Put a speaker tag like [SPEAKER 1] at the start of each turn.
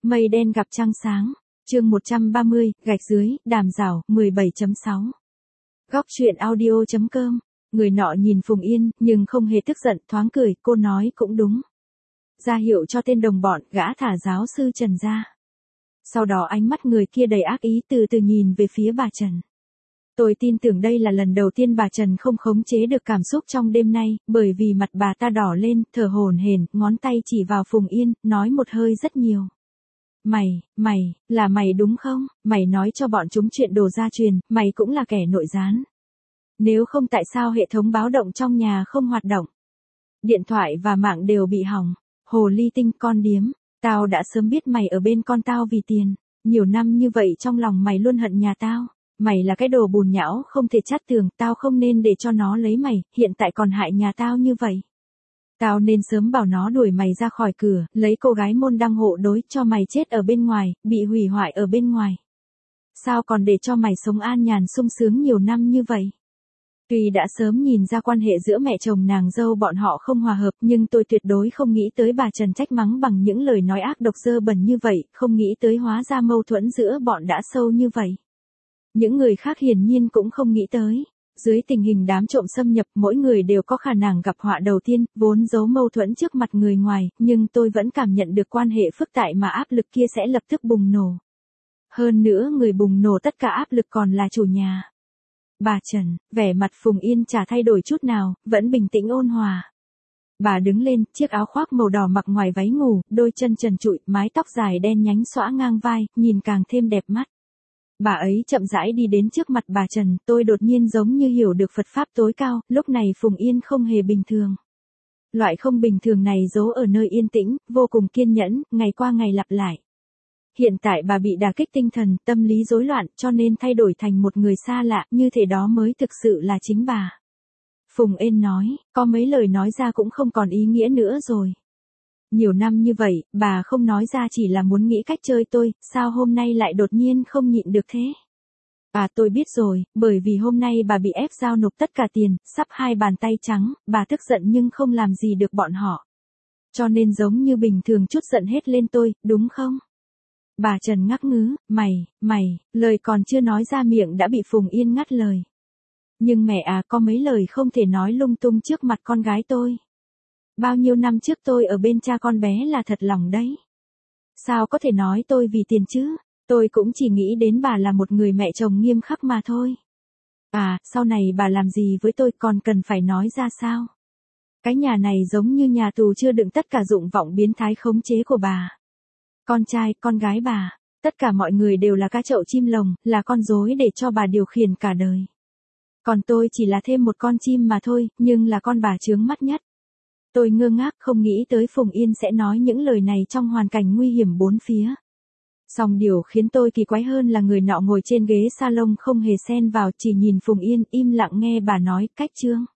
[SPEAKER 1] Mây đen gặp trăng sáng. Chương 130, gạch dưới, đàm rào, 17.6. Góc truyện audio.com. Người nọ nhìn Phùng Yên, nhưng không hề tức giận, thoáng cười, cô nói cũng đúng. Ra hiệu cho tên đồng bọn, gã thả giáo sư Trần ra. Sau đó ánh mắt người kia đầy ác ý từ từ nhìn về phía bà Trần. Tôi tin tưởng đây là lần đầu tiên bà Trần không khống chế được cảm xúc trong đêm nay, bởi vì mặt bà ta đỏ lên, thở hổn hển, ngón tay chỉ vào Phùng Yên, nói một hơi rất nhiều. Là mày đúng không? Mày nói cho bọn chúng chuyện đồ gia truyền, mày cũng là kẻ nội gián. Nếu không tại sao hệ thống báo động trong nhà không hoạt động? Điện thoại và mạng đều bị hỏng. Hồ ly tinh con điếm, tao đã sớm biết mày ở bên con tao vì tiền. Nhiều năm như vậy trong lòng mày luôn hận nhà tao. Mày là cái đồ bùn nhão không thể chát tường, tao không nên để cho nó lấy mày, hiện tại còn hại nhà tao như vậy. Tao nên sớm bảo nó đuổi mày ra khỏi cửa, lấy cô gái môn đăng hộ đối cho mày chết ở bên ngoài, bị hủy hoại ở bên ngoài. Sao còn để cho mày sống an nhàn sung sướng nhiều năm như vậy? Tuy đã sớm nhìn ra quan hệ giữa mẹ chồng nàng dâu bọn họ không hòa hợp, nhưng tôi tuyệt đối không nghĩ tới bà Trần trách mắng bằng những lời nói ác độc dơ bẩn như vậy, không nghĩ tới hóa ra mâu thuẫn giữa bọn đã sâu như vậy. Những người khác hiển nhiên cũng không nghĩ tới. Dưới tình hình đám trộm xâm nhập, mỗi người đều có khả năng gặp họa đầu tiên, vốn giấu mâu thuẫn trước mặt người ngoài, nhưng tôi vẫn cảm nhận được quan hệ phức tạp mà áp lực kia sẽ lập tức bùng nổ. Hơn nữa người bùng nổ tất cả áp lực còn là chủ nhà. Bà Trần, vẻ mặt Phùng Yên chả thay đổi chút nào, vẫn bình tĩnh ôn hòa. Bà đứng lên, chiếc áo khoác màu đỏ mặc ngoài váy ngủ, đôi chân trần trụi, mái tóc dài đen nhánh xõa ngang vai, nhìn càng thêm đẹp mắt. Bà ấy chậm rãi đi đến trước mặt bà Trần, tôi đột nhiên giống như hiểu được Phật Pháp tối cao, lúc này Phùng Yên không hề bình thường. Loại không bình thường này giấu ở nơi yên tĩnh, vô cùng kiên nhẫn, ngày qua ngày lặp lại. Hiện tại bà bị đả kích tinh thần, tâm lý rối loạn, cho nên thay đổi thành một người xa lạ, như thế đó mới thực sự là chính bà. Phùng Yên nói, có mấy lời nói ra cũng không còn ý nghĩa nữa rồi. Nhiều năm như vậy, bà không nói ra chỉ là muốn nghĩ cách chơi tôi, sao hôm nay lại đột nhiên không nhịn được thế? Tôi biết rồi, bởi vì hôm nay bà bị ép giao nộp tất cả tiền, sắp hai bàn tay trắng, bà tức giận nhưng không làm gì được bọn họ. Cho nên giống như bình thường chút giận hết lên tôi, đúng không? Bà Trần ngắc ngứ, mày, lời còn chưa nói ra miệng đã bị Phùng Yên ngắt lời. Nhưng mẹ có mấy lời không thể nói lung tung trước mặt con gái tôi. Bao nhiêu năm trước tôi ở bên cha con bé là thật lòng đấy. Sao có thể nói tôi vì tiền chứ? Tôi cũng chỉ nghĩ đến bà là một người mẹ chồng nghiêm khắc mà thôi. Sau này bà làm gì với tôi còn cần phải nói ra sao? Cái nhà này giống như nhà tù chưa đựng tất cả dụng vọng biến thái khống chế của bà. Con trai, con gái bà, tất cả mọi người đều là cá chậu chim lồng, là con rối để cho bà điều khiển cả đời. Còn tôi chỉ là thêm một con chim mà thôi, nhưng là con bà chướng mắt nhất. Tôi ngơ ngác không nghĩ tới Phùng Yên sẽ nói những lời này trong hoàn cảnh nguy hiểm bốn phía. Song điều khiến tôi kỳ quái hơn là người nọ ngồi trên ghế salon không hề xen vào, chỉ nhìn Phùng Yên im lặng nghe bà nói cách chương.